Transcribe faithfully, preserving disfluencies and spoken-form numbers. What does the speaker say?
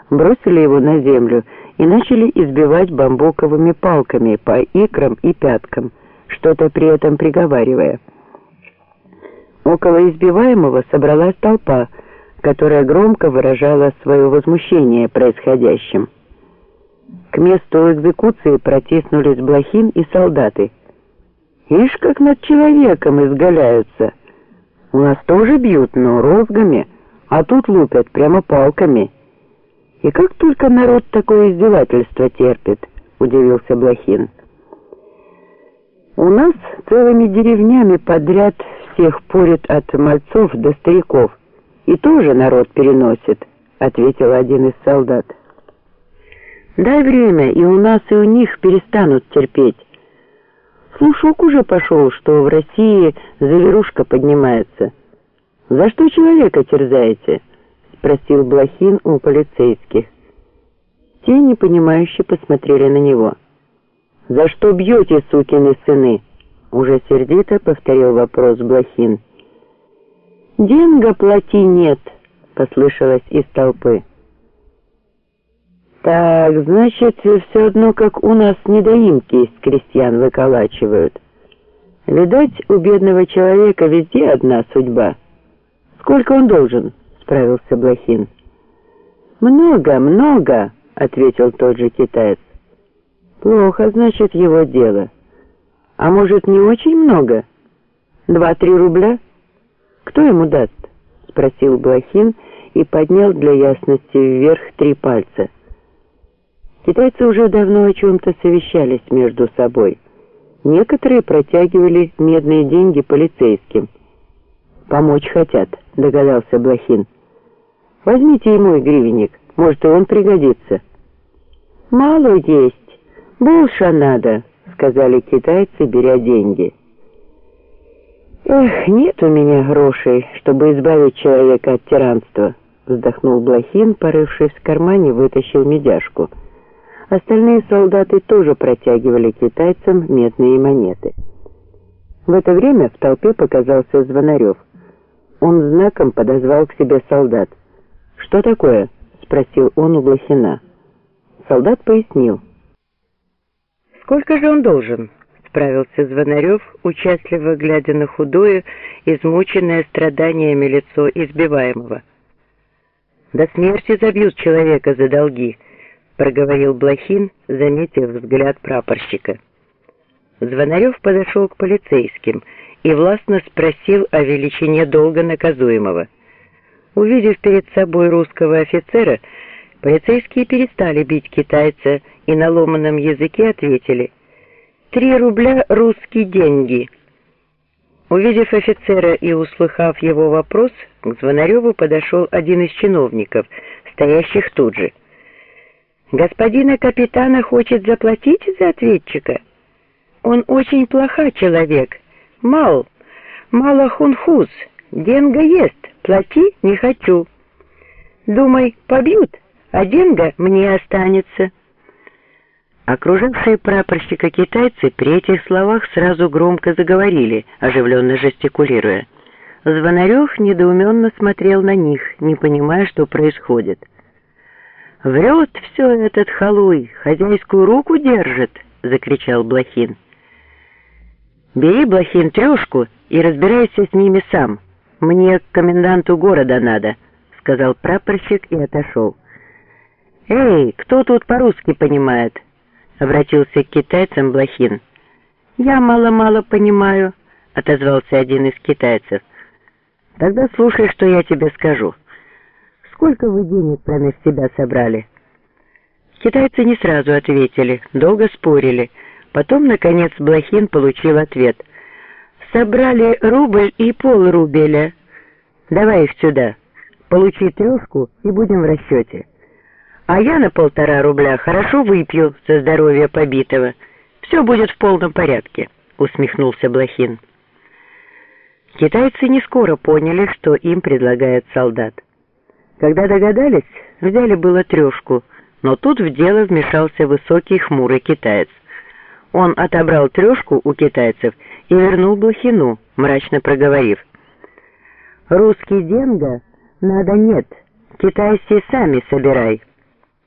бросили его на землю и начали избивать бамбуковыми палками по икрам и пяткам, что-то при этом приговаривая. Около избиваемого собралась толпа, которая громко выражала свое возмущение происходящим. К месту экзекуции протиснулись Блохин и солдаты. «Ишь, как над человеком изгаляются! У нас тоже бьют, но розгами, а тут лупят прямо палками. И как только народ такое издевательство терпит!» — удивился Блохин. «У нас целыми деревнями подряд всех порят от мальцов до стариков, и тоже народ переносит», — ответил один из солдат. «Дай время, и у нас, и у них перестанут терпеть. Слушок уже пошел, что в России завирушка поднимается. За что человека терзаете?» — спросил Блохин у полицейских. Те непонимающе посмотрели на него. «За что бьете, сукины сыны?» — уже сердито повторил вопрос Блохин. «Деньга плати нет», — послышалось из толпы. «Так, значит, все одно, как у нас недоимки из крестьян выколачивают. Видать, у бедного человека везде одна судьба. Сколько он должен?» — справился Блохин. «Много, много», — ответил тот же китаец. «Плохо, значит, его дело. А может, не очень много? Два-три рубля? Кто ему даст?» — спросил Блохин и поднял для ясности вверх три пальца. Китайцы уже давно о чем-то совещались между собой. Некоторые протягивали медные деньги полицейским. «Помочь хотят», — догадался Блохин. «Возьмите ему и гривенник, может, и он пригодится». «Мало есть, больше надо», — сказали китайцы, беря деньги. «Эх, нет у меня грошей, чтобы избавить человека от тиранства», — вздохнул Блохин, порывшись в кармане, вытащил медяшку. Остальные солдаты тоже протягивали китайцам медные монеты. В это время в толпе показался Звонарев. Он знаком подозвал к себе солдат. «Что такое?» — спросил он у Блохина. Солдат пояснил. «Сколько же он должен?» — справился Звонарев, участливо глядя на худое, измученное страданиями лицо избиваемого. «До смерти забьют человека за долги», — проговорил Блохин, заметив взгляд прапорщика. Звонарев подошел к полицейским и властно спросил о величине долга наказуемого. Увидев перед собой русского офицера, полицейские перестали бить китайца и на ломаном языке ответили: «Три рубля русские деньги». Увидев офицера и услыхав его вопрос, к Звонареву подошел один из чиновников, стоящих тут же. «Господина капитана хочет заплатить за ответчика? Он очень плоха человек. Мал, мало хунхуз, деньга есть, плати не хочу. Думай, побьют, а деньга мне останется». Окружавшие прапорщика китайцы при этих словах сразу громко заговорили, оживленно жестикулируя. Звонарев недоуменно смотрел на них, не понимая, что происходит. «Врет все этот халуй, хозяйскую руку держит!» — закричал Блохин. «Бери, Блохин, трешку и разбирайся с ними сам. Мне к коменданту города надо», — сказал прапорщик и отошел. «Эй, кто тут по-русски понимает?» — обратился к китайцам Блохин. «Я мало-мало понимаю», — отозвался один из китайцев. «Тогда слушай, что я тебе скажу. Сколько вы денег промеж себя собрали?» Китайцы не сразу ответили, долго спорили. Потом, наконец, Блохин получил ответ. «Собрали рубль и полрубеля. Давай их сюда. Получи трешку и будем в расчете. А я на полтора рубля хорошо выпью за здоровье побитого. Все будет в полном порядке», — усмехнулся Блохин. Китайцы не скоро поняли, что им предлагает солдат. Когда догадались, взяли было трешку, но тут в дело вмешался высокий хмурый китаец. Он отобрал трешку у китайцев и вернул Блохину, мрачно проговорив: «Русский деньга надо нет, китайцы сами собирай».